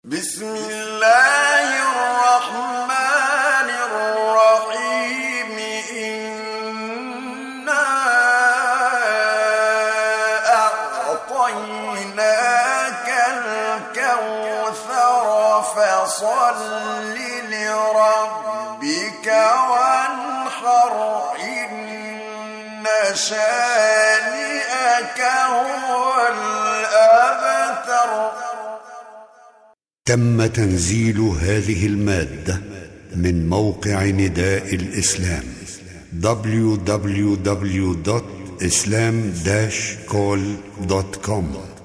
بسم الله الرحمن الرحيم إنا أعطيناك الكوثر فصل لربك وانحر إن شانئك هو الأبتر. تم تنزيل هذه المادة من موقع نداء الإسلام www.islam-call.com